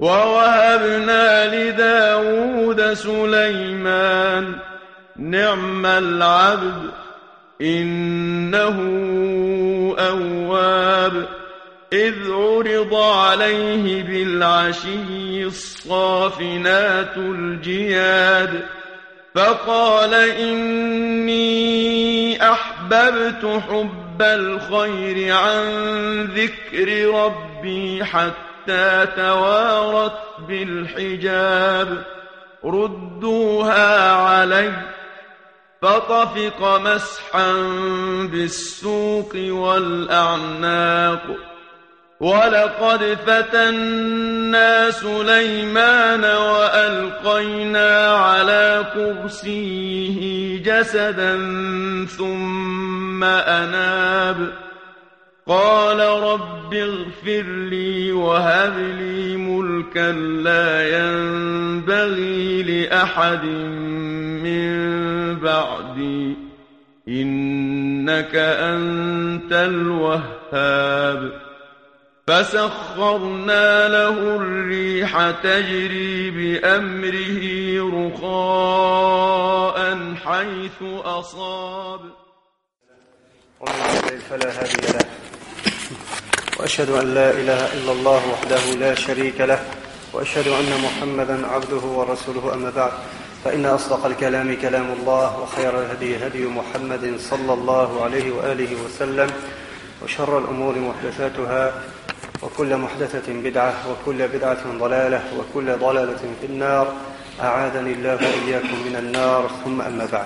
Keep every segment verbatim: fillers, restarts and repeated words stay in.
ووهبنا لداود سليمان نعم العبد إنه أواب إذ عرض عليه بالعشي الصافنات الجياد فقال إني أحببت حب الخير عن ذكر ربي حتى توارت بالحجاب ردوها علي فطفق مسحا بالسوق والأعناق ولقد فتنا سليمان وألقينا على كرسيه جسدا ثم أناب قال رب اغفر لي وهب لي ملكا لا ينبغي لأحد من بعدي إنك أنت الوهاب فسخرنا له الريح تجري بأمره رخاء حيث أصاب ومن يضلل فلا هادي له وأشهد أن لا إله إلا الله وحده لا شريك له وأشهد أن محمدا عبده ورسوله أما بعد فإن أصدق الكلام كلام الله وخير الهدي هدي محمد صلى الله عليه وآله وسلم وشر الأمور محدثاتها وكل محدثة بدعة وكل بدعة ضلالة وكل ضلالة في النار أعاذني الله وإياكم من النار ثم أما بعد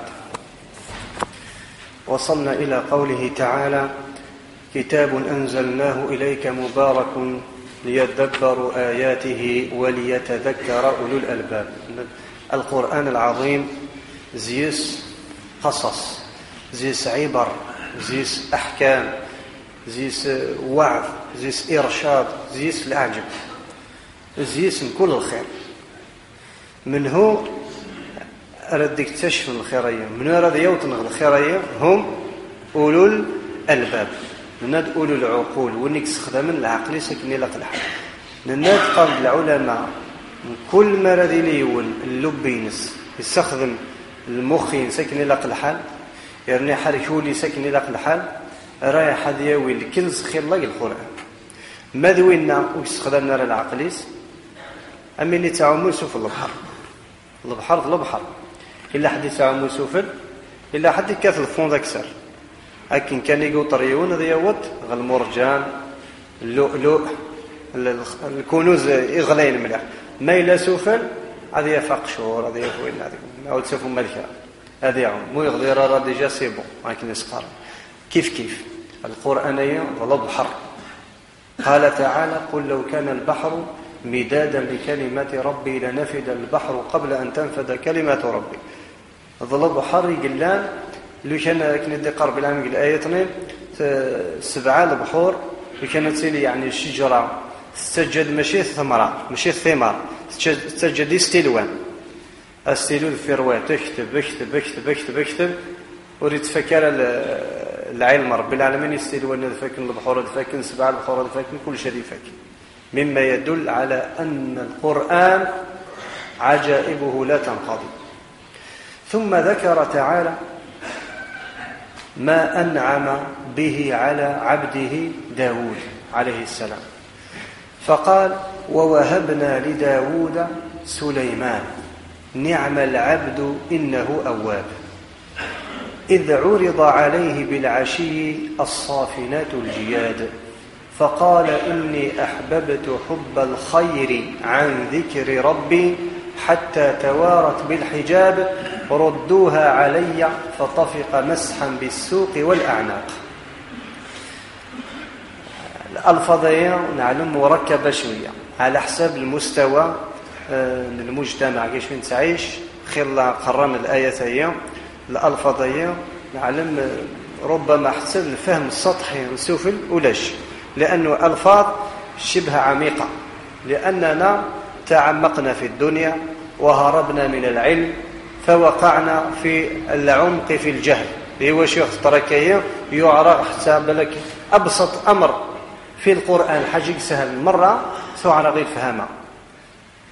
وصلنا إلى قوله تعالى كتاب أنزلناه إليك مبارك ليدبروا آياته وليتذكر أولو الألباب. القرآن العظيم زيس قصص زيس عبر زيس أحكام زيس وعظ زيس إرشاد زيس الأعجب زيس من كل الخير منه أردك تشف الخيرية من أرد يوطن الخيرية هم أولو الألباب نناد أولو العقول ونك سخدم العقل سكني لك الحال نناد قبل العلماء كل ما رذي ليون اللبينس يستخدم المخين سكني لك الحال يعني حركولي سكني لك الحال رايح هذا يوي الكنز خير الله القرآن ماذا وينا ويستخدمنا العقليس أمي اللي تعمل سوف البحر البحر البحر إلا حد يتعمل سوفل إلا حد كاث الفون ذاكسر لكن كان يقول طريون ذي يوت المرجان اللؤلؤ الكنوز إغلين مليح ما إلا سوفل هذا يفاق شهور هذا يفوين هذا أو تسوفوا ملكة هذا يعم مو يغضي رارا ديجا سيبو لكن يسقر كيف كيف القرآن ظل بحر قال تعالى قل لو كان البحر مدادا لكلمات ربي لنفد البحر قبل أن تنفد كلمات ربي ظل بحر يقلان لو كان كندي قرب العام يقول آيتين سبعة البحور وكانت سيلي يعني الشجرة تسجد ماشي ثمرة ماشي ثمار تسجد استلوان استلو الفروان تكتب اكتب اكتب اكتب اكتب وريد فكر العلم رب العالمين يستلوان فاكن البحور فاكن سبعة البحور فاكن كل شيء فاكن مما يدل على أن القرآن عجائبه لا تنقضي. ثم ذكر تعالى ما أنعم به على عبده داود عليه السلام فقال ووهبنا لداود سليمان نعم العبد إنه أواب إذ عرض عليه بالعشي الصافنات الجياد فقال إني أحببت حب الخير عن ذكر ربي حتى توارت بالحجاب ردوها علي فطفق مسحا بالسوق والأعناق. الألفاظية نعلم مركبة شوية على حسب المستوى المجتمع كيش فين تعيش خلال قرن الآية الألفاظية نعلم ربما حسب الفهم السطحي السفل ولاش لأنه ألفاظ شبه عميقة لأننا تعمقنا في الدنيا وهربنا من العلم فوقعنا في العمق في الجهل هو شيخ تركيه يعرف حساب لك أبسط أمر في القرآن حاجة سهل مرة سوى غير فهمه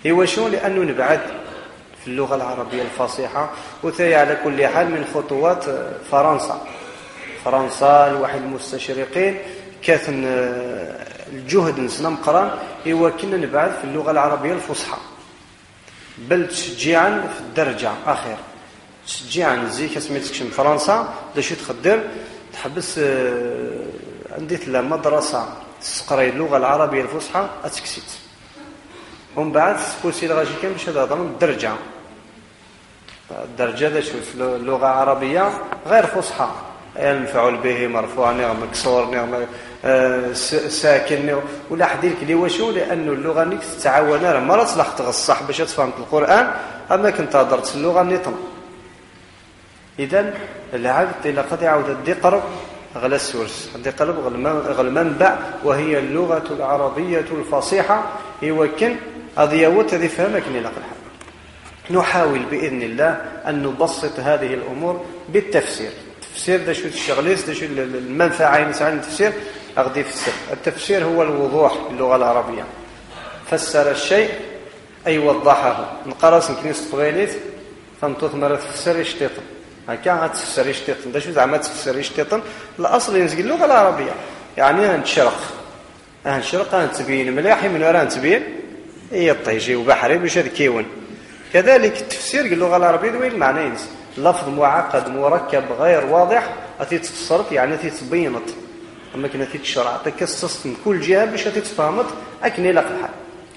هو شو؟ لأنه نبعد في اللغة العربية الفصيحة، وثي على كل حال من خطوات فرنسا. فرنسا الواحد المستشرقين كاثن الجهد نسنا مقران هو كنا نبعد في اللغة العربية الفصحى، بل تشجيعا في الدرجة أخير تشجيعا زي كسميتكش من فرنسا باش تخدم تحبس عندي لا مدرسة تقري اللغة العربية الفصحى أتكسيت، ومن بعد سكوسي لغاجي كان باش هذا الدرجة الدرجة ذا شو في اللغة العربية غير فصحى، المفعول به مرفوع نعم مكسور نعم آه ساكن ولا حديك اللي وشو، لأنه اللغة نيك تتعاون مرة تصلح تغصح باش تفهم القرآن، أما كنت هضرت اللغة نيطن. إذن العبد إلا قد يعود الدقرب غلا السورس الدقرب غل المنبع، وهي اللغة العربية الفصيحة يوكن أضيوت هذه فهمك نلقى الحال. نحاول بإذن الله أن نبسط هذه الأمور بالتفسير. التفسير ده شو الشغليس ده شو المنفعة ينسعى التفسير أغدي فسر. التفسير هو الوضوح باللغة العربية، فسر الشيء أي وضحه. نقرأ كنيسة فغيليت فانتوث مرة تفسر يشتيطن هكا تفسر يشتيطن ده شو زعما تفسر يشتيطن الأصل ينزل اللغة العربية يعني هنشرق هنشرق هنتبين ملاحي من وراء هنتبين هي الطيجي وبحري باش هذا كيون. كذلك التفسير باللغة العربية ذوي المعنى ينزل لفظ معقد مركب غير واضح أتي تفسرت يعني أتي تبينت، أما كنا أتي تشرع تكسست من كل جهة باش أتي تفهمت أكني لك الحال.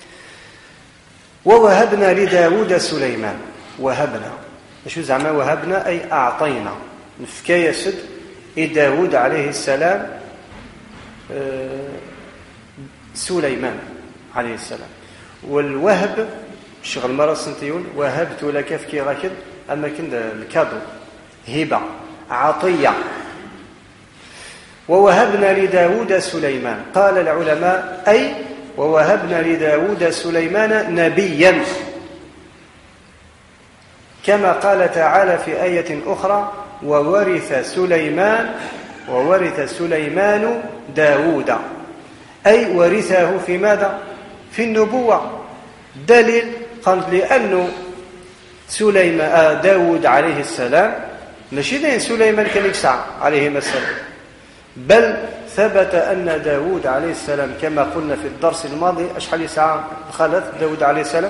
ووهبنا لداود سليمان. وهبنا شو زعما وهبنا أي أعطينا نفكاية سد داود عليه السلام سليمان عليه السلام. والوهب شغل مرة سنتيون وهبت لك فكي راكد، أما كند الكادو هبة عطية. ووهبنا لداود سليمان. قال العلماء أي ووهبنا لداود سليمان نبيا، كما قال تعالى في آية أخرى وورث سليمان وورث سليمان داود، أي ورثه في ماذا؟ في النبوة. دليل قال لأنه سليمان داود عليه السلام ماشي دين سليمان كان يسعى عليه السلام، بل ثبت أن داود عليه السلام كما قلنا في الدرس الماضي أشحال يسعى خلت داود عليه السلام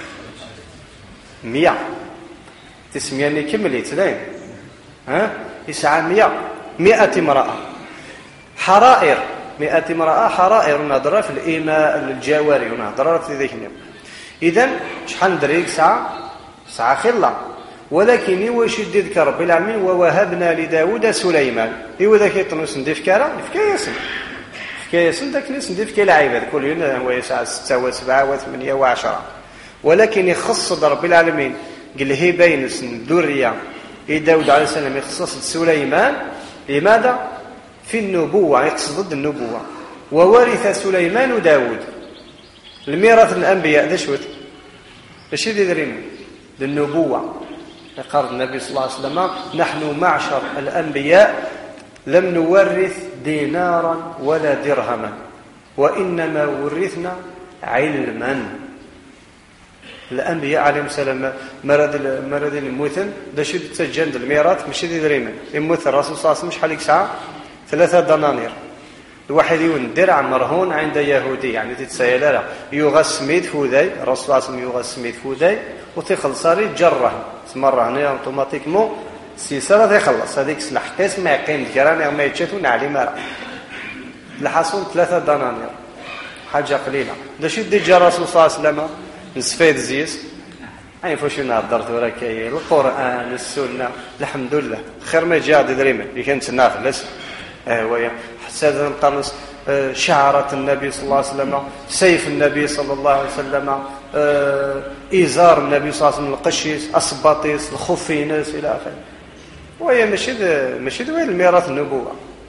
مئة تسمياني كملت لين ها يسعى مئة مئة امرأة حرائر مئة امرأة حرائر نهضر في الإماء الجواري ونهضر في ذيك اليوم. إذن شحال ندري ساعة ساعة خلة، ولكن يواش يديك ربي العالمين ووهبنا لداود سليمان إيوا ذاك يطنس ندير فكارة فكاية سن فكاية سن ذاك الناس ندير فكاية العباد كل يوم هو يسعى ستة وسبعة وثمانية وعشرة، ولكن يخص ربي العالمين قال هي بين الذرية داود عليه السلام يخصص سليمان لماذا؟ في النبوة يقصد ضد النبوة. وورث سليمان داود الميراث الأنبياء ذا شوت ايش يدرين للنبوة. قال النبي صلى الله عليه وسلم نحن معشر الأنبياء لم نورث دينارا ولا درهما وإنما ورثنا علما. الأنبياء عليهم السلام مرض مرض المثل ده شو تسجل الميراث مش يدرين المثل الرسول صلى الله عليه وسلم شحال يسعى ثلاثة دنانير. الواحد يون درع مرهون عند يهودي يعني تتسيل له يغسميد فوداي الرسول صلى الله عليه وسلم يغسميد فوداي وتخلصاري جره تمر هنا اوتوماتيكمون السلسله تخلص هذيك سلاح قيس ما يقيم كرام ما يتشافون عليه مرة الحصول ثلاثة دنانير حاجه قليله. ده شو دي الرسول صلى الله عليه وسلم نسفيد زيس اي فاش نهضرت وراك القران السنه الحمد لله خير ما جا دريمه اللي كانت نافلس اه ويا حساد القمص شعرة النبي صلى الله عليه وسلم سيف النبي صلى الله عليه وسلم إزار النبي صلى الله عليه وسلم القشيس أصباطيس الخفينس إلى آخره. وهي ماشي ماشي دوين الميراث النبوة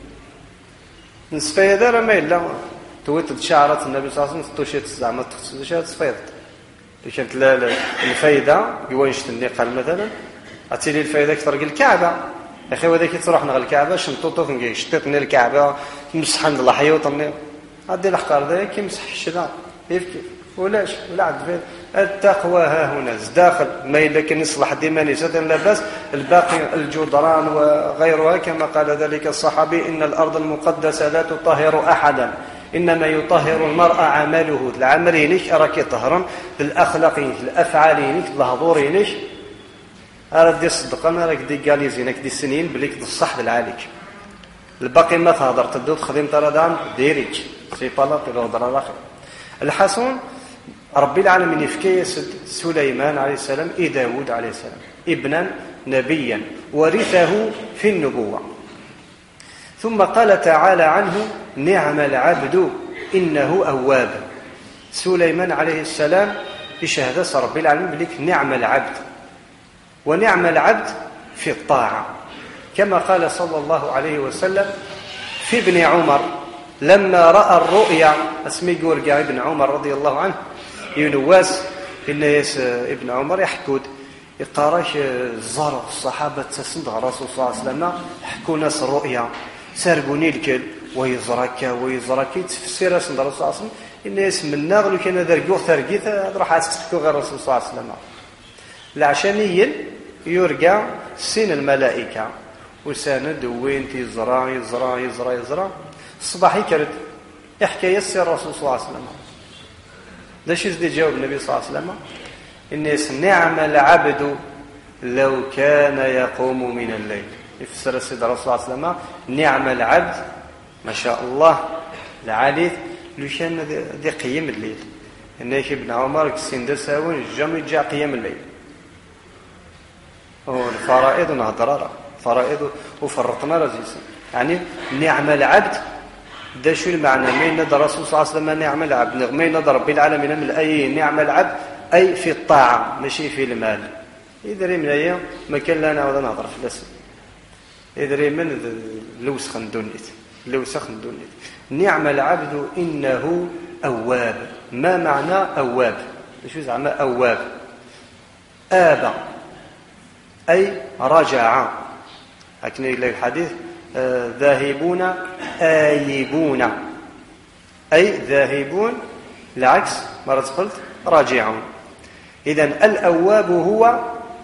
نسفيد راه ما إلا تويت شعرة النبي صلى الله عليه وسلم توشيت زعما توشيت صفيد اللي كانت الفايدة يوانشتني قال مثلا أتيلي الفايدة أكثر الكعبة يا اخي وذاك تروح نغ الكعبه شنطوطو كنجي شطيطني الكعبه مسح عند الله حيوطني هادي الحقار ذا كيمسح الشذا كيف كيف ولاش ولا عاد التقوى ها هنا داخل، ما إلا كان يصلح ديما نساء لا بأس، الباقي الجدران وغيرها كما قال ذلك الصحابي: إن الأرض المقدسة لا تطهر أحدا، إنما يطهر المرء عمله. العمل ينيش راك يطهرن، الأخلاق ينيش، الأفعال ينيش، الهضور ينيش. أراد يصدق أنا راك دي قاليزينك دي سنين بليك الصح بالعاليك، الباقي ما تهضر تدو تخدم تردان ديريك سي بالا تهضر الآخر. الحسن ربي العالمين يفكي سليمان عليه السلام إي داود عليه السلام ابنا نبيا ورثه في النبوة. ثم قال تعالى عنه: نعم العبد إنه أواب. سليمان عليه السلام بشهادة ربي العالمين بليك نعم العبد، ونعم العبد في الطاعة، كما قال صلى الله عليه وسلم في ابن عمر لما رأى الرؤيا. اسمي قورقا ابن عمر رضي الله عنه ينواس الناس ابن عمر يحكود يقراش الزرق الصحابة تسند الرسول صلى الله عليه وسلم حكوا ناس الرؤيا سارقوني الكل ويزرك ويزرك تفسير اسند الرسول صلى الله عليه وسلم الناس من ناغلو كان ذرقوه ثرقيت راح تسكتوا غير الرسول صلى الله عليه وسلم. العشانيين يرجع سين الملائكة وساند وين تيزرع يزرع يزرع يزرع الصباح يكرد يحكي يسير الرسول صلى الله عليه وسلم. ليش يزدي جاوب النبي صلى الله عليه وسلم: الناس نعم العبد لو كان يقوم من الليل. يفسر السيد الرسول صلى الله عليه وسلم: نعم العبد ما شاء الله العالي لو كان دي قيام الليل. الناس ابن عمر كسين دساون الجمع جاء قيام الليل. الفرائض نهضر فرائض وفرطنا رزيز يعني نعم العبد. ده شو المعنى؟ مين ندر الرسول صلى الله عليه وسلم نعم العبد، مين ندر رب العالمين من أي نعم العبد أي في الطاعة ماشي في المال. إذا من أيام ما كان لنا ولا نهضر في الاسم إذا من لوسخ دونيت لوسخ دونيت. نعم العبد إنه أواب. ما معنى أواب؟ شو زعما أواب؟ آب أي رجع. لكن إلى الحديث آه ذاهبون آيبون أي ذاهبون العكس مرة قلت راجعون. إذن الأواب هو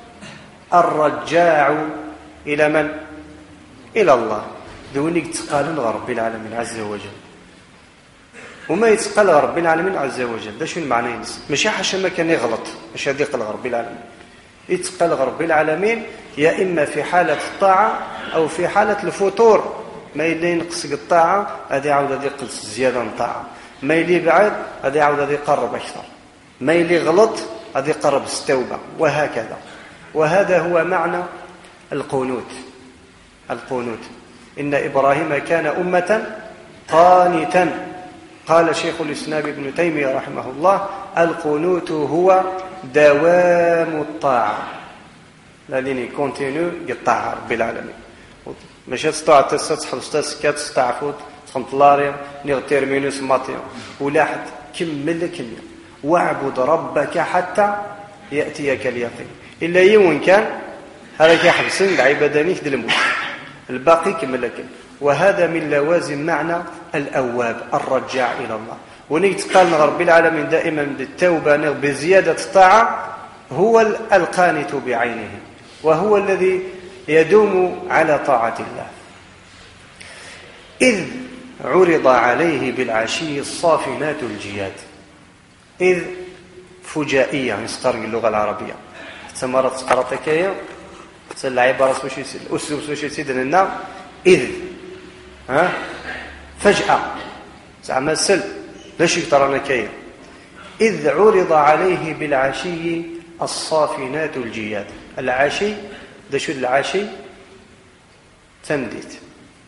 الرجاع إلى من؟ إلى الله. دونك تقال رب العالمين عز وجل وما يتقال رب العالمين عز وجل. ده شو المعنى؟ مش حاشا ما كان يغلط مش هذه قال رب العالمين. يتقال رب العالمين يا إما في حالة الطاعة أو في حالة الفتور. ما يلي ينقص الطاعة هذا يعود هذا يقلص زيادة الطاعة، ما يلي بعد هذا يعود هذا يقرب أكثر، ما يلي غلط هذا يقرب التوبة، وهكذا. وهذا هو معنى القنوت. القنوت إن إبراهيم كان أمة قانتا. قال شيخ الإسلام ابن تيمية رحمه الله: القنوت هو دوام الطاعة. الذين كونتينيو بالطاعة رب العالمين. ماشي تستطيع تستصحب تسكات تستعفوت تخنطلاريا نغتير مينوس ماتيا ولا حد كمل كمل واعبد ربك حتى يأتيك اليقين. إلا يوم كان هذا كيحبسن العبادة نيك ديال الموت الباقي كمل كمل. وهذا من لوازم معنى الأواب الرجاع إلى الله. ونيك قال رب العالمين دائما بالتوبة بزيادة الطاعة هو القانت بعينه وهو الذي يدوم على طاعة الله. إذ عرض عليه بالعشي الصافنات الجياد. إذ فجائية نسترق اللغة العربية حتى مرة تقرأتك هي حتى العبارة سوشي سيد الأسلوب سوشي سيد لنا إذ ها فجأة زعما سل لاش يقدر كاين. إذ عرض عليه بالعشي الصافنات الجياد. العشي ده شو العشي؟ تمديث.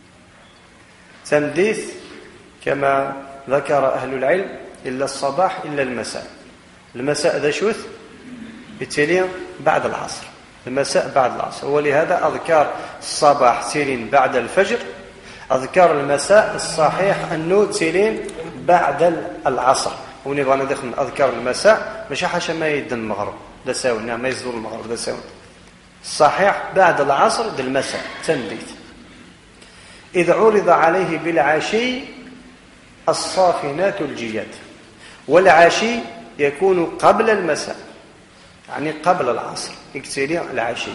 تمديث كما ذكر أهل العلم إلا الصباح إلا المساء. المساء ذا شوث بالتالي بعد العصر، المساء بعد العصر. ولهذا أذكار الصباح تيلين بعد الفجر، أذكار المساء الصحيح أنه تيلين بعد العصر. ونبغى ندخل أذكار المساء مش حاشا ما يدن المغرب ده ساونا ما يزور المغرب ده ساونا الصحيح بعد العصر ده المساء تنبيت. إذ عرض عليه بالعشي الصافنات الجياد. والعشي يكون قبل المساء، يعني قبل العصر، يكتلي العشي.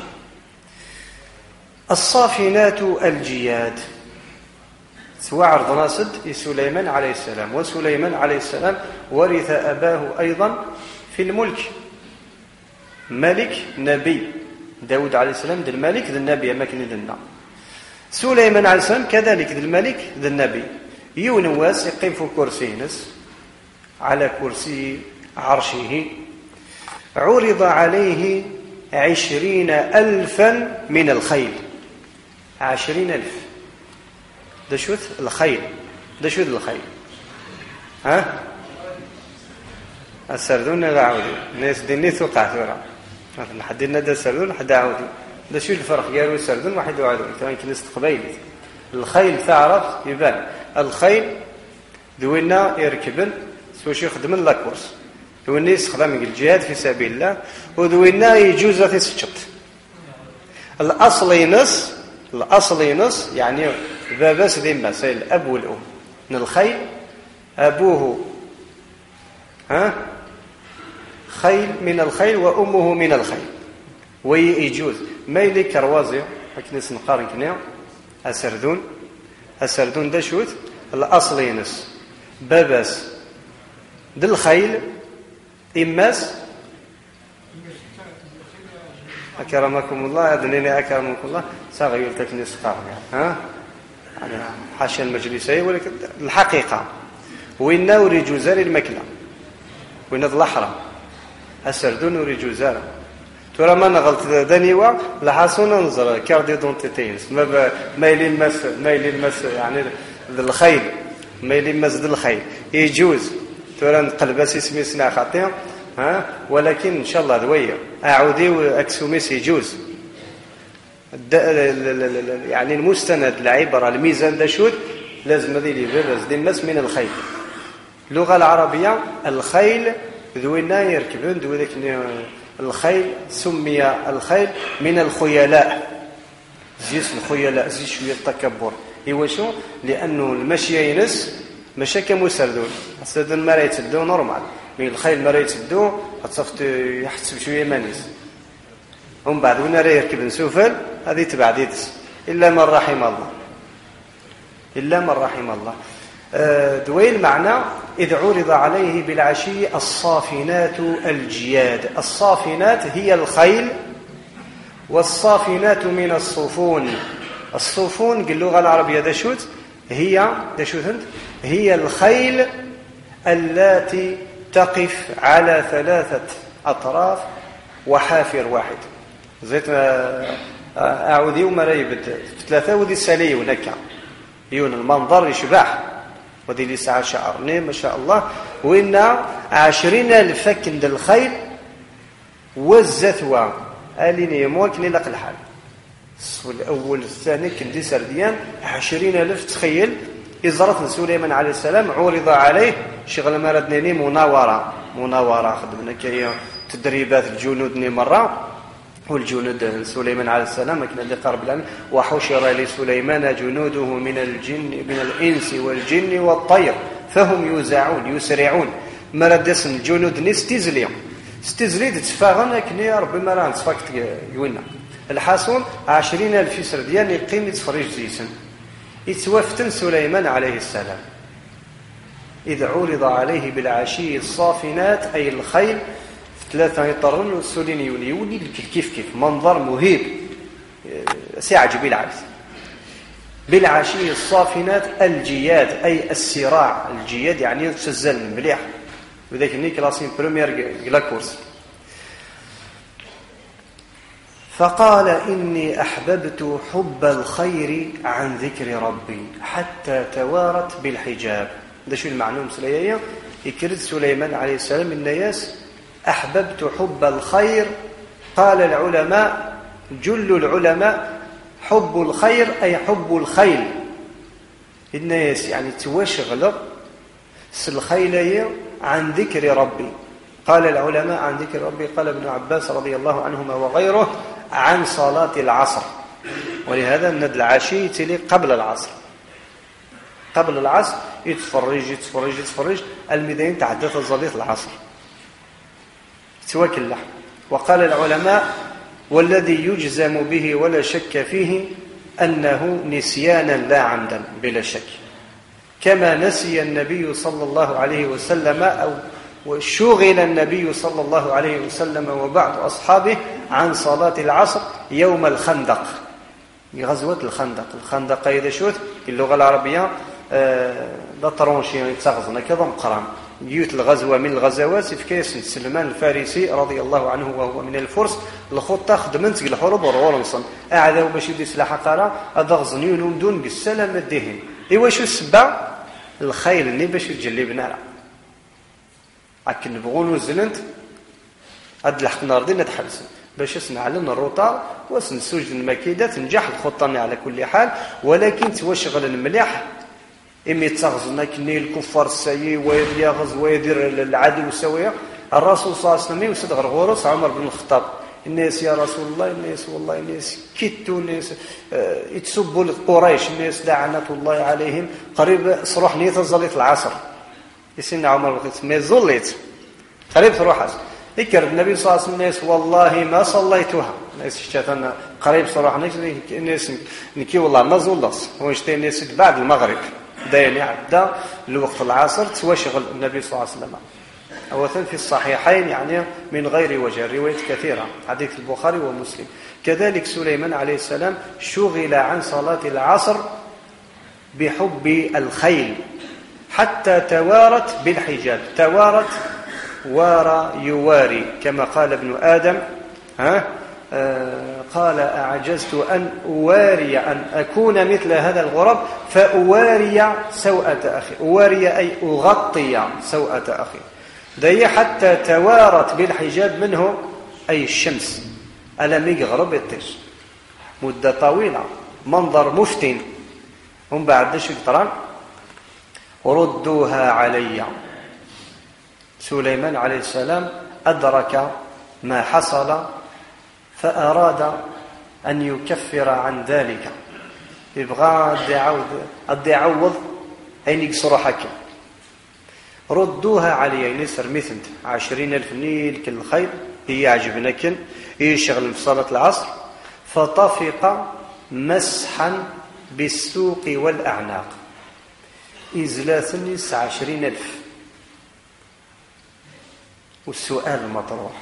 الصافنات الجياد سواء عرض ناصد سليمان عليه السلام، وسليمان عليه السلام ورث أباه أيضا في الملك، ملك نبي. داود عليه السلام ذا الملك ذا النبي ما كان لنا. سليمان عليه السلام كذلك ذا الملك ذا النبي. يونواس يقيم في كرسي نس على كرسي عرشه. عرض عليه عشرين ألفا من الخيل. عشرين ألف ده شوت الخيل، ده شوت الخيل. ها السردون لا عودي الناس ديني توقع ثورة لحد لنا ده السردون حد عودي. ده شو الفرق قالوا السردون واحد وعدو كمان كنيسة قبيلة. الخيل تعرف يبان الخيل دوينا يركبن سوش يخدم اللاكورس، دوينا يستخدم الجهاد في سبيل الله، ودوينا يجوز في سجط. الأصل ينص الأصل ينص يعني باباس ذمة سيل الأب والأم من الخيل. أبوه ها خيل من الخيل وأمه من الخيل ويجوز ما يلي كروازي هكنيس نقارن كنا أسردون أسردون ده شوت الأصل ينص باباس دل الخيل إماس أكرمكم الله أدنيني أكرمكم الله صاغي يلتكني سقار ها يعني حاشا المجلسية ولكن الحقيقة وين نوري جزار المكلة وين الحرم السردون نوري جزار ترى ما نغلط دنيوا لحسون ننظر كاردي دونتيتينس ما ما يلمس ما يلمس يعني الخيل ما يلمس الخيل يجوز ترى نقلبس اسمي سنا خطير ها ولكن ان شاء الله دويه اعودي واكسوميس يجوز يعني المستند العبره الميزان ده شوت لازم هذه اللي بس دي الناس من الخيل. اللغه العربيه الخيل ذوينا يركبون ذو ذاك الخيل سمي الخيل من الخيلاء زيس الخيلاء زي شويه التكبر ايوا شو لانه المشي ينس ماشي كمسردون السردون ما راه يتدو نورمال من الخيل ما راه يتدو خاصك يحسب شويه مانيس ومن بعد وين راه يركب نسوفل هذه تبع ديتس الا من رحم الله الا من رحم الله. دويل معنى إذ عرض عليه بالعشي الصافنات الجياد. الصافنات هي الخيل والصافنات من الصفون. الصفون باللغة العربية دشوت هي دشوت هي الخيل التي تقف على ثلاثة أطراف وحافر واحد زيت أعودي وما رايبد ثلاثة ودي السالية ونكا يون المنظر يشبح ودي لي ساعة شعرني ما شاء الله وإن عشرين ألف فكن الخيل والزثوة أليني موكني لق الحال الأول الثاني كندي سرديان عشرين ألف تخيل إزرت سليمان عليه السلام عرض عليه شغل ما ردني مناورة مناورة خدمنا كي تدريبات الجنود مرة والجنود سليمان عليه السلام كان اللي قرب الآن وحشر لسليمان جنوده من الجن من الإنس والجن والطير فهم يوزعون يسرعون مردس الجنود نستزلي استزلي تفاغن كني ربما راه نصفقت يونا الحاصل عشرين ألف سرديان يقيم يتفرج زيسن يتوفتن سليمان عليه السلام إذ عرض عليه بالعشي الصافنات أي الخيل ثلاثة يطرون والسولين يولي كيف كيف منظر مهيب سيعجب العبس بالعشي الصافنات الجياد أي السراع الجياد يعني تسزل مليح وذاك نيك لاسين بريمير كلاكورس. فقال إني أحببت حب الخير عن ذكر ربي حتى توارت بالحجاب. ده شو المعنى مسلية يكرد سليمان عليه السلام الناس أحببت حب الخير. قال العلماء جل العلماء حب الخير أي حب الخيل الناس يعني تواشغل الخيل عن ذكر ربي. قال العلماء عن ذكر ربي قال ابن عباس رضي الله عنهما وغيره عن صلاة العصر ولهذا الند العشي تلي قبل العصر قبل العصر يتفرج يتفرج يتفرج الميدان تعدت صلاة العصر تواكل لحم. وقال العلماء والذي يجزم به ولا شك فيه أنه نسيانا لا عمدا بلا شك، كما نسي النبي صلى الله عليه وسلم أو وشغل النبي صلى الله عليه وسلم وبعض أصحابه عن صلاة العصر يوم الخندق، غزوة الخندق. الخندق إذا شوت اللغة العربية لا طرونشي تغزنا كذا مقران جيوت الغزوة من الغزوات في كيس سلمان الفارسي رضي الله عنه وهو من الفرس الخطة خدمت الحروب ورورنصن أعذوا باش يدي سلاح قارا أضغزنيون ومدون بالسلام الدهن. إيوا شو السبب؟ الخيل اللي باش تجلبنا لكن نبغون وزنت هاد الحق ناردين نتحبس باش نعلن الروطة وسنسوج المكيدة تنجح الخطة على كل حال، ولكن توشغل المليح إمي تغزنا كني الكفار السيء ويدير غزو ويدير العدو سوية. الرسول صلى الله عليه وسلم يصدق الغرس عمر بن الخطاب الناس يا رسول الله الناس والله الناس كتوا الناس اه يتسبوا قريش الناس لعنة الله عليهم قريب صروح نيت الزليت العصر يسين عمر بن الخطاب ما زليت قريب تروح عصر ذكر النبي صلى الله عليه وسلم الناس والله ما صليتها الناس اشتاتنا قريب صروح الناس نكي والله ما زلص واشتي الناس بعد المغرب دايني عدى الوقت العصر توشغل النبي صلى الله عليه وسلم أولا في الصحيحين يعني من غير وجه روايات كثيرة حديث البخاري ومسلم. كذلك سليمان عليه السلام شغل عن صلاة العصر بحب الخيل حتى توارت بالحجاب. توارت وارى يواري كما قال ابن آدم ها آه قال أعجزت أن أواري أن أكون مثل هذا الغراب فأواري سوءة أخي. أواري أي أغطي سوءة أخي دي حتى توارت بالحجاب منه أي الشمس ألم يغرب الطيش مدة طويلة منظر مفتن. هم بعد شو ترى ردوها علي. سليمان عليه السلام أدرك ما حصل فأراد أن يكفر عن ذلك يبغى أدي عوض أين يقصر حكم. ردوها علي نسر مثنت عشرين ألف نيل كل خير هي عجبنا كن يشغل في صلاة العصر فطفق مسحا بالسوق والأعناق إزلاث نس عشرين ألف. والسؤال المطروح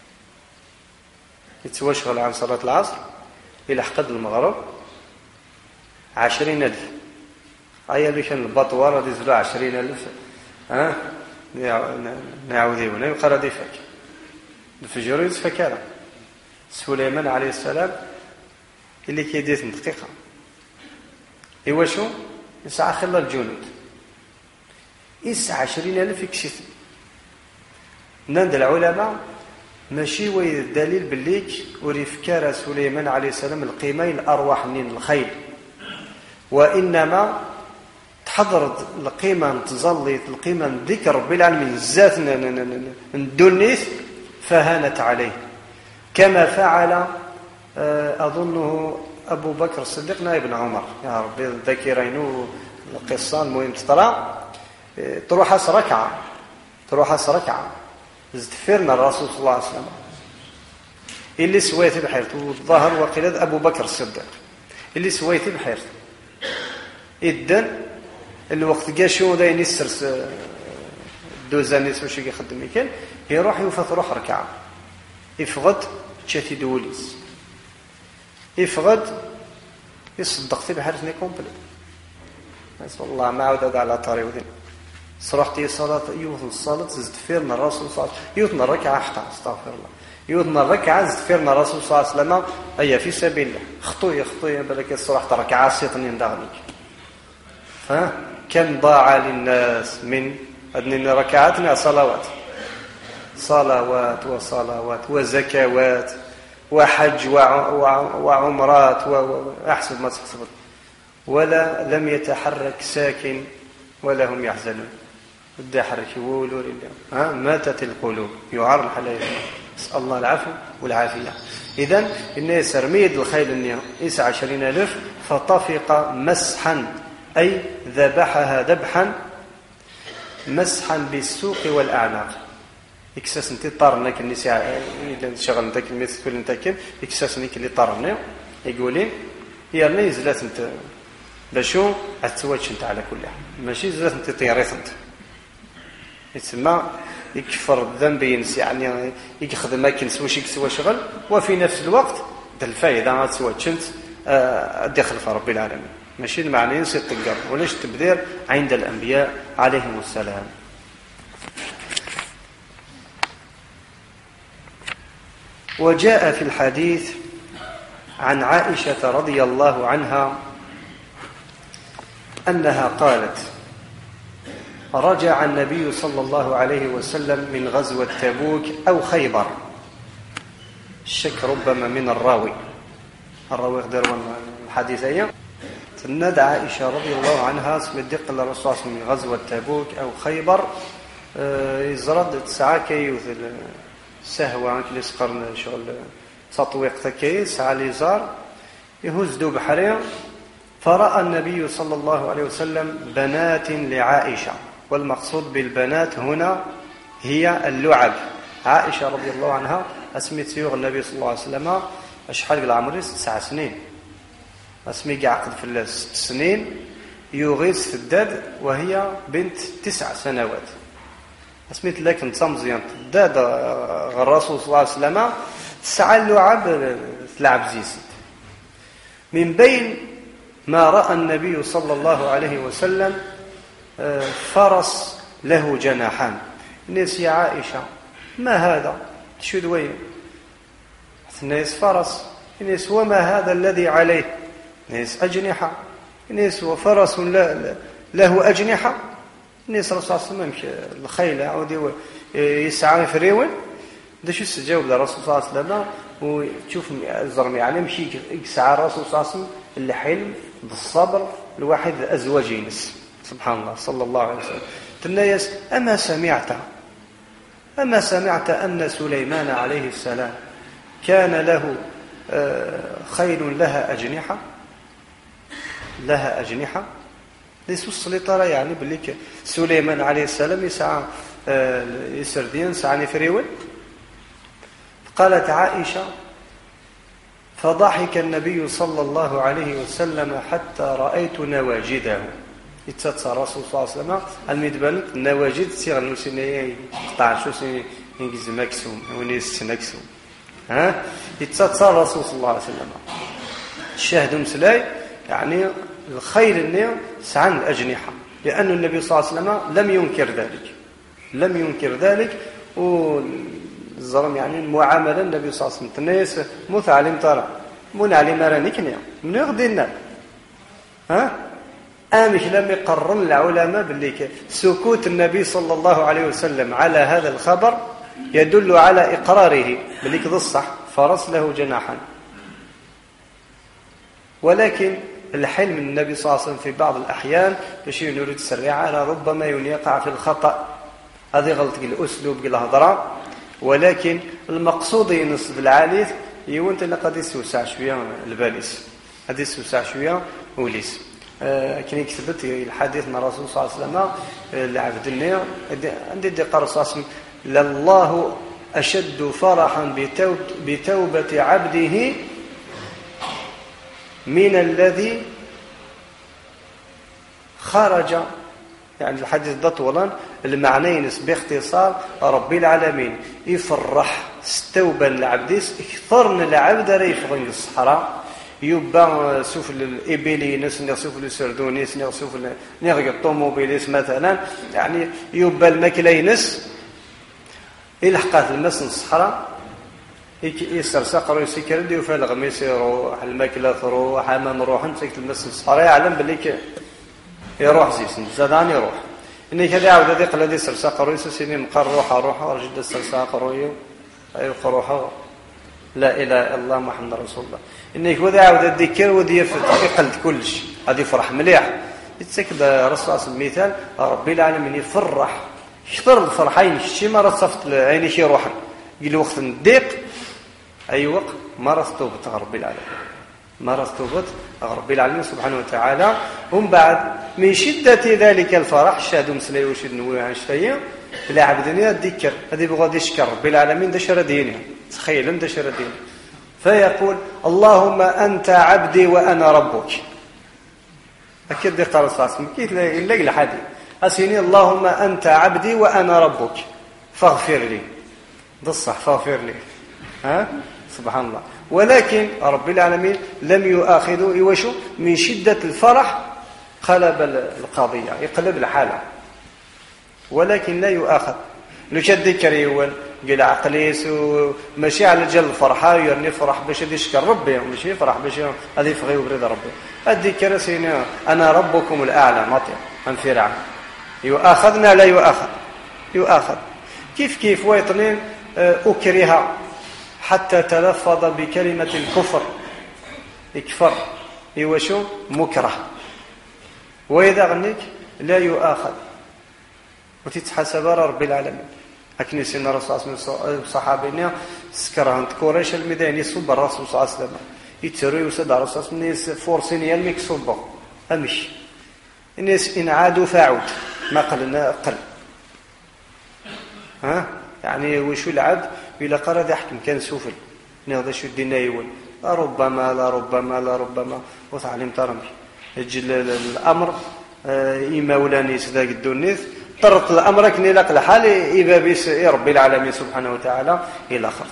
يتوشغل عن صلاة العصر إلى حقد المغرب عشرين ألف أيا اللي كان البطوار هذا يزلوا عشرين ألف ها نعوذيونا يقرأ دي فك الفجر يتفكر. سليمان عليه السلام اللي كيديت دقيقة إيوا شو يسعى خلال الجنود يسعى عشرين ألف يكشف. نند العلماء ماشي وي الدليل بالليك ورفكار سليمان عليه السلام القيمة الأرواح من الخيل، وإنما تحضرت القيمة تظلت القيمة ذكر رب العالمين الزات ندونيث فهانت عليه كما فعل أظنه أبو بكر الصديق نائب ابن عمر يا ربي ذاكرينو القصة المهم تطلع تروح أس ركعة تروح أس ركعة زدفرنا الرسول صلى الله عليه وسلم اللي سويت بحيرته والظاهر وقيل أبو بكر الصديق اللي سويت بحيرته إذن الوقت قاشو داين يسرس دوزان يسوي شي يخدم يكل يروح يوفى روح ركعة يفقد تشاتي دوليس يفقد يصدق بحيرتني كومبلي نسأل الله ما عود على طريق ودين صرحتي صلاة يوثن الصلاة زدفرنا الرسول صلى الله عليه وسلم يوثن الركعة حتى استغفر الله يوثن الركعة زدفرنا الرسول صلى الله عليه وسلم أي في سبيل الله خطوية خطوية بالك صرحت ركعة سيطني ندغنيك ها كم ضاع للناس من أدنى ركعاتنا صلوات صلوات وصلوات وزكوات وحج وعمرات وأحسب ما تحسبت ولا لم يتحرك ساكن ولا هم يحزنون بدي يحرك يقولوا ها ماتت القلوب يعار الحلايا نسأل الله العفو والعافية. إذن الناس رميد الخيل النية إسعى عشرين ألف فطفق مسحا أي ذبحها ذبحا مسحا بالسوق والأعناق إكساس نتي طارنا كني ساعة إلا شغل نتاك الميث كل نتاكل إكساس نيك اللي طارنا يقولين هي رني زلات نت باشو أتواجه نت على كل حال ماشي زلات نت طيريت نت يتسمى يكفر الذنب ينسى يعني يخدم ما كنسوى شي كسوى شغل وفي نفس الوقت الفائدة ما تواجه نت داخل في رب العالمين ماشي المعنى ينسى التقر ولاش التبذير عند الأنبياء عليهم السلام. وجاء في الحديث عن عائشة رضي الله عنها أنها قالت رجع النبي صلى الله عليه وسلم من غزوة تبوك أو خيبر الشك ربما من الراوي الراوي يقدر الحديثية تند عائشة رضي الله عنها سمدق الرسول من غزوة تبوك أو خيبر يزرد تسعة كيوث سهوة كلي سقرن شغل تطويق تكي سعى اليزار يهز دوب حرير فرأى النبي صلى الله عليه وسلم بنات لعائشة والمقصود بالبنات هنا هي اللعب. عائشة رضي الله عنها اسمي تسيوغ النبي صلى الله عليه وسلم أشحال بالعمر تسع سنين اسمي عقد في الست سنين يغيث في الداد وهي بنت تسع سنوات اسميت لكن تمزيان داد الرسول صلى الله عليه وسلم تسعى اللعب تلعب زيزد من بين ما رأى النبي صلى الله عليه وسلم فرس له جناحان الناس يا عائشة ما هذا تشدوين الناس فرس الناس وما هذا الذي عليه الناس أجنحة الناس وفرس له أجنحة الناس الرسول صلى الله عليه وسلم الخيل عودي يسعى في ريون ده شو استجاوب للرسول صلى الله عليه وسلم وتشوف الزرمي يعني مشي يسعى الرسول صلى الله عليه وسلم اللي حلم بالصبر الواحد أزواج ينس سبحان الله صلى الله عليه وسلم تنايس أما سمعت أما سمعت أن سليمان عليه السلام كان له خيل لها أجنحة لها أجنحة ليس وصلي ترى يعني باللي سليمان عليه السلام يسعى يسردين سعني فريول. قالت عائشة فضحك النبي صلى الله عليه وسلم حتى رأيت نواجده يتصل الرسول صلى الله عليه وسلم المدبن النواجد سيغ المسنية قطع شو سي ينجز مكسوم ونيس نكسوم ها يتصل الرسول صلى الله عليه وسلم الشاهد مسلاي يعني الخير النير سعن الأجنحة لأن النبي صلى الله عليه وسلم لم ينكر ذلك لم ينكر ذلك والظلم يعني المعاملة النبي صلى الله عليه وسلم الناس مثعلم ترى من علم رانيكني من يغدينا ها آمش لم يقرن العلماء باللي سكوت النبي صلى الله عليه وسلم على هذا الخبر يدل على إقراره باللي كذا الصح فرس له جناحا ولكن الحلم من النبي صلى الله عليه وسلم في بعض الأحيان باش يريد السريعة ربما يقع في الخطأ هذه غلط الأسلوب الهضرة ولكن المقصود ينصب العاليث يوانت لقد يسوسع شوية الباليس هذه يسوسع شوية وليس آه كان كتبت الحديث مع الرسول صلى الله عليه وسلم العبد النير عندي دقار صلى الله عليه وسلم لله أشد فرحا بتوبة عبده من الذي خرج يعني الحديث ده طولا المعنيين باختصار رب العالمين يفرح استوبا العبديس اكثرن العبد ريفغن الصحراء يبا سوف الإبلينس نغسوف السردونيس نغسوف نغي الطوموبيليس مثلا يعني يبا المكلينس يلحقات المسن الصحراء يسر سقر يسكر دي وفالغ ميس يروح الماكله تروح ما نروح نسكت المسن الصحراء يعلم باللي يروح زيسن زادان يروح اني كذا عاود هذيك الذي يسر سقر يسسني مقر روح روح ورجد يسر سقر ايو روح لا اله الا الله محمد رسول الله اني كذا عاود الذكر ودي يقلد كلش هذه فرح مليح يتسكب رصاص المثال ربي العالمين يفرح يشطر الفرحين شي مره صفت عيني شي روح يجي وقت الضيق أي وقت مرض توبة رب العالمين مرض توبة رب العالمين سبحانه وتعالى هم بعد من شدة ذلك الفرح شادوا مسلي وشد نوي عن شيء بلا عبدني الذكر هذه بغض يشكر رب العالمين ده شر دينه تخيل ده شر دينه فيقول اللهم أنت عبدي وأنا ربك أكيد دي قال صاص مكيت إلا إلا حدي أسيني اللهم أنت عبدي وأنا ربك فاغفر لي ده الصح فاغفر لي ها سبحان الله ولكن رب العالمين لم يؤاخذه يوشو من شدة الفرح قلب القضية يقلب الحالة ولكن لا يؤاخذ لو شد كريول قال عقليس وماشي على جل الفرحة يرني فرح باش يشكر ربي ماشي يفرح باش هذا يفغي وبرد ربي الذكر سينا أنا ربكم الأعلى مطيع من فرعون يؤاخذنا لا يؤاخذ يؤاخذ كيف كيف ويطنين أكره حتى تلفظ بكلمة الكفر يكفر هو شو مكره وإذا غنيك لا يؤاخذ وتتحسب رب العالمين لكن سيدنا الرسول صلى الله عليه وسلم صحابينا سكرهن كوريش الميدان يصب الرسول صلى الله عليه وسلم يتسروا يوسد على الرسول الناس فورسين يلمك صبه امشي الناس ان عادوا فاعود ما قلنا قل ها يعني وشو العبد الى قرد يحكم كان سوفل نهض شو الدين يقول ربما لا ربما لا ربما وتعلم ترمي اجل الامر اما ولاني صداق الدنيث طرق الامر كني لك الحال يبابيس رب العالمين سبحانه وتعالى الى اخره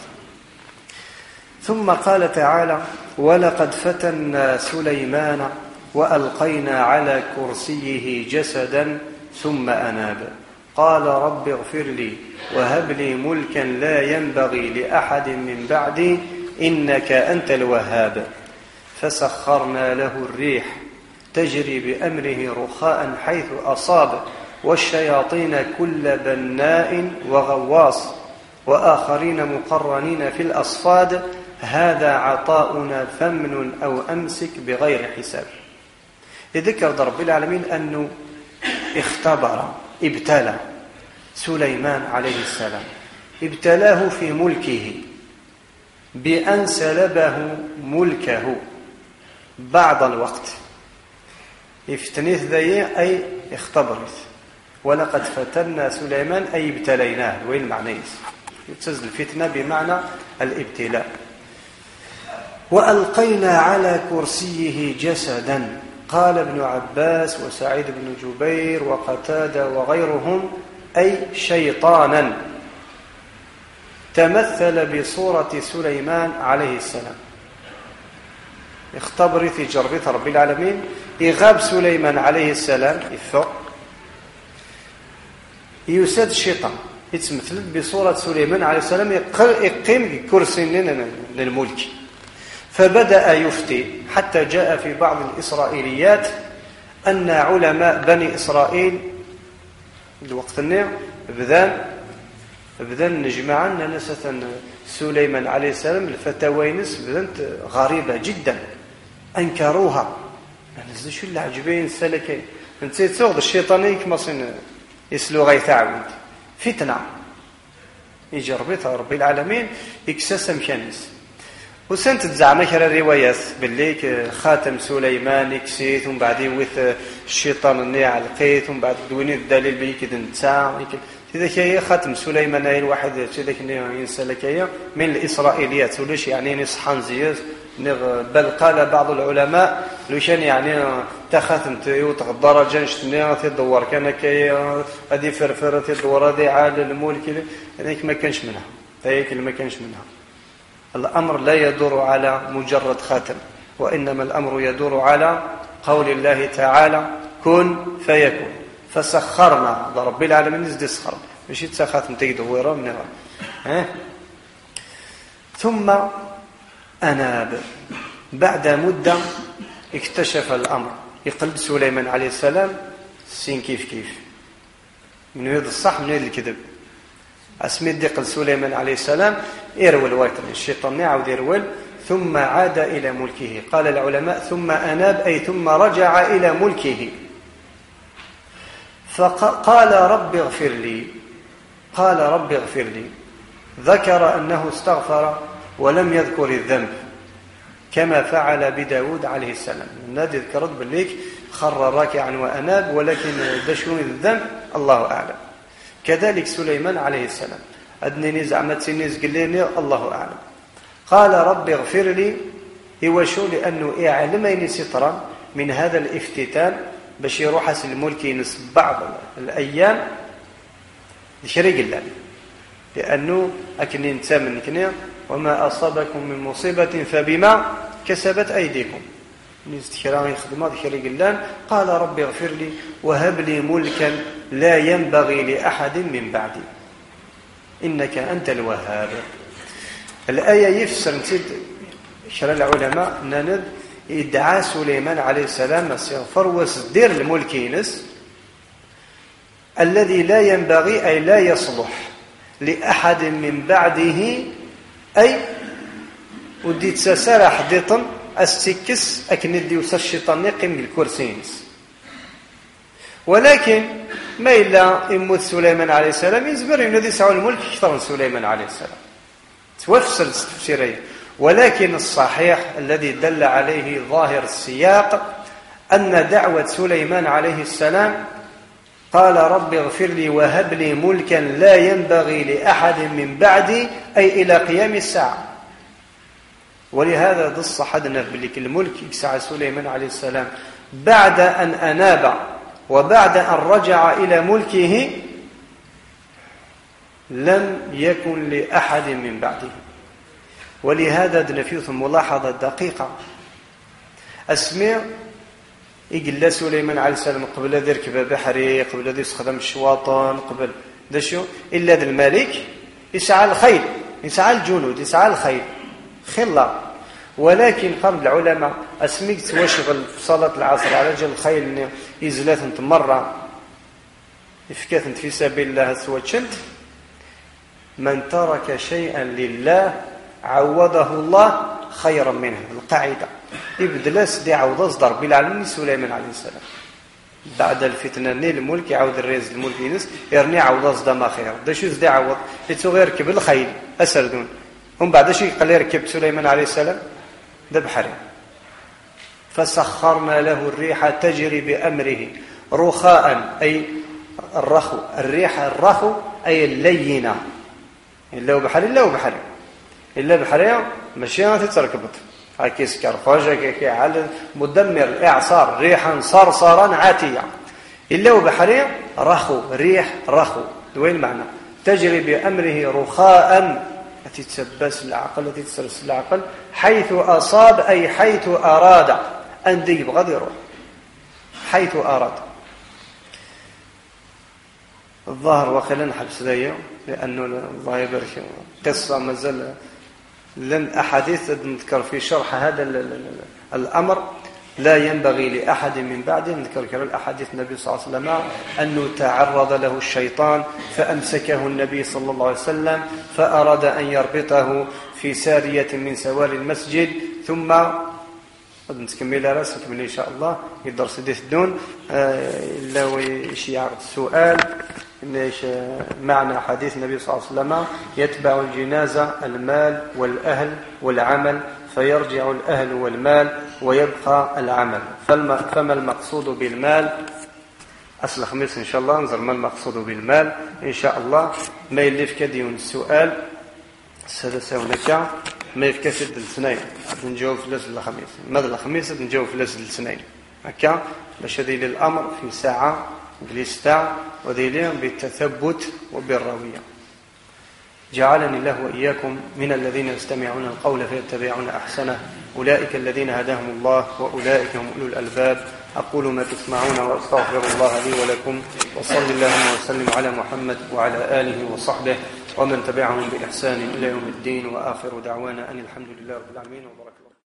ثم قال تعالى ولقد فتنا سليمان والقينا على كرسيه جسدا ثم اناب قال رب اغفر لي وهب لي ملكا لا ينبغي لاحد من بعدي انك انت الوهاب فسخرنا له الريح تجري بامره رخاء حيث اصاب والشياطين كل بناء وغواص وآخرين مقرنين في الأصفاد هذا عطاؤنا فمن أو أمسك بغير حساب يذكر رب العالمين أنه اختبر ابتلى سليمان عليه السلام ابتلاه في ملكه بأن سلبه ملكه بعض الوقت افتنيث ذي أي اختبرت ولقد فتنا سليمان أي ابتليناه وين معنى يتسز الفتنة بمعنى الابتلاء وألقينا على كرسيه جسدا قال ابن عباس وسعيد بن جبير وقتادة وغيرهم أي شيطانا تمثل بصورة سليمان عليه السلام اختبرت جربت رب العالمين إغاب سليمان عليه السلام يفق يسد الشيطان يتمثل بصورة سليمان عليه السلام يقيم كرسي للملك فبدأ يفتي حتى جاء في بعض الإسرائيليات أن علماء بني إسرائيل الوقت النير بدان بدان نجمع أن نسة سليمان عليه السلام الفتاوينس بدانت غريبة جدا أنكروها أنا شو اللي عجبين سلكين انت تسوغ الشيطاني كما صين يسلو غيثاعود فتنة يجربتها رب العالمين يكسس مكانس وسنت تزعم كرا الروايات باللي خاتم سليمان يكسيت ومن بعد يوث الشيطان النيع القيت ومن بعد دويني الدليل بيك دنتا إذا كي خاتم سليمان أي الواحد كذا كني ينسلك من الإسرائيليات وليش يعني نصحان زياد بل قال بعض العلماء لوشان يعني تخاتم تيوت الدرجة نشتني تدور كان كي هذه فرفرة تدور هذه عال الملك هذيك ما كانش منها هذيك ما كانش منها الأمر لا يدور على مجرد خاتم وإنما الأمر يدور على قول الله تعالى كن فيكون فسخرنا رب العالمين نزد سخر ماشي تسخاتم تيدور من ها ثم أناب بعد مدة اكتشف الأمر يقلب سليمان عليه السلام سين كيف كيف من هذا الصح من هذا الكذب اسمي دقل سليمان عليه السلام يرول وايتن الشيطان يعود يرول ثم عاد إلى ملكه قال العلماء ثم أناب أي ثم رجع إلى ملكه فقال رب اغفر لي قال رب اغفر لي ذكر أنه استغفر ولم يذكر الذنب كما فعل بداود عليه السلام نادي ذكرت بالليك خر راكعا وأناب ولكن دشون الذنب الله أعلم كذلك سليمان عليه السلام أدنيني زعما تسينيز قليني الله أعلم. قال رب اغفر لي يوشو لأنه يعلمني سترا من هذا الافتتان باش يروح الملك ينس بعض الأيام لشريك الله، لأنه أكني نتامن كنيا وما أصابكم من مصيبة فبما كسبت أيديكم. نستخران خدمات شريك الله. قال رب اغفر لي وهب لي ملكا لا ينبغي لأحد من بعدي إنك أنت الوهاب. الآية يفسر نسيت شرع العلماء أن ادعى سليمان عليه السلام استغفر وسدير الملك ينس الذي لا ينبغي أي لا يصلح لأحد من بعده، أي وديت سسارة حديطا استكس أكن الدي وصى الشيطان يقيم بالكرسينس. ولكن ما إلا يموت سليمان عليه السلام يزبر إنه يسعى الملك أكثر من سليمان عليه السلام توفسر التفسيرية. ولكن الصحيح الذي دل عليه ظاهر السياق أن دعوة سليمان عليه السلام قال رب اغفر لي وهب لي ملكا لا ينبغي لأحد من بعدي أي إلى قيام الساعة. ولهذا دص حدنا بلك الملك يسعى سليمان عليه السلام بعد أن أناب وبعد أن رجع إلى ملكه لم يكن لأحد من بعده. ولهذا دنفيث ملاحظة دقيقة اسمع يقول سليمان عليه السلام قبل ذي ركب بحري قبل ذي يستخدم الشواطن قبل ذا شو إلا ذا الملك يسعى الخيل يسعى الجنود يسعى الخيل خلا. ولكن قبل العلماء اسميك تواشغل في صلاة العصر على جل الخيل يزلات انت مرة يفكات انت في سبيل الله سواتشنت من ترك شيئا لله عوضه الله خيرا منه. القاعدة يبدلس دي عوض اصدر بالعلم سليمان عليه السلام بعد الفتنة نيل الملك يعود الرئيس الملك ينس يرني عوض اصدر ما خير. ده شو زدي عوض يتو غير كب الخيل أسردون هم بعد شيء قال يركب سليمان عليه السلام ده بحري. فسخرنا له الريح تجري بأمره رخاء أي الرخو الريح الرخو أي اللينة إلا بحري إلا بحري إلا بحري ماشي تتركبت هاكي سكرفاجة كي على مدمر الإعصار ريحا صرصرا عاتية إلا بحري رخو ريح رخو وين معنى تجري بأمره رخاء التي تسبس العقل التي تسرس العقل حيث أصاب أي حيث أراد أن دي يبغى يروح حيث أراد. الظاهر وخلنا نحبس ذي لأنه الله يبارك قصة مازال لن أحاديث نذكر في شرح هذا الأمر لا ينبغي لأحد من بعده. نذكر كذا الأحاديث النبي صلى الله عليه وسلم أنه تعرض له الشيطان فأمسكه النبي صلى الله عليه وسلم فأراد أن يربطه في سارية من سواري المسجد ثم نتكمل راسك من إن شاء الله يدرس ديث دون إلا ويشي يعرض السؤال إيش معنى حديث النبي صلى الله عليه وسلم يتبع الجنازة المال والأهل والعمل فيرجع الأهل والمال ويبقى العمل. فما المقصود بالمال أصل خميس إن شاء الله ننظر ما المقصود بالمال إن شاء الله. ما يلف كديون السؤال السادسة هناك ما يفكسد الاثنين نجاوب في لسل الخميس ماذا الخميس نجاوب في لسل الاثنين هكا باش هذه للأمر في ساعة بالاستاع وذيلهم بالتثبت وبالروية. جعلني الله وإياكم من الذين يستمعون القول فيتبعون أحسنه أولئك الذين هداهم الله وأولئك هم أولو الألباب. أقول ما تسمعون وأستغفر الله لي ولكم وصل اللهم وسلم على محمد وعلى آله وصحبه ومن تبعهم بإحسان إلى يوم الدين وآخر دعوانا أن الحمد لله رب العالمين وبارك الله.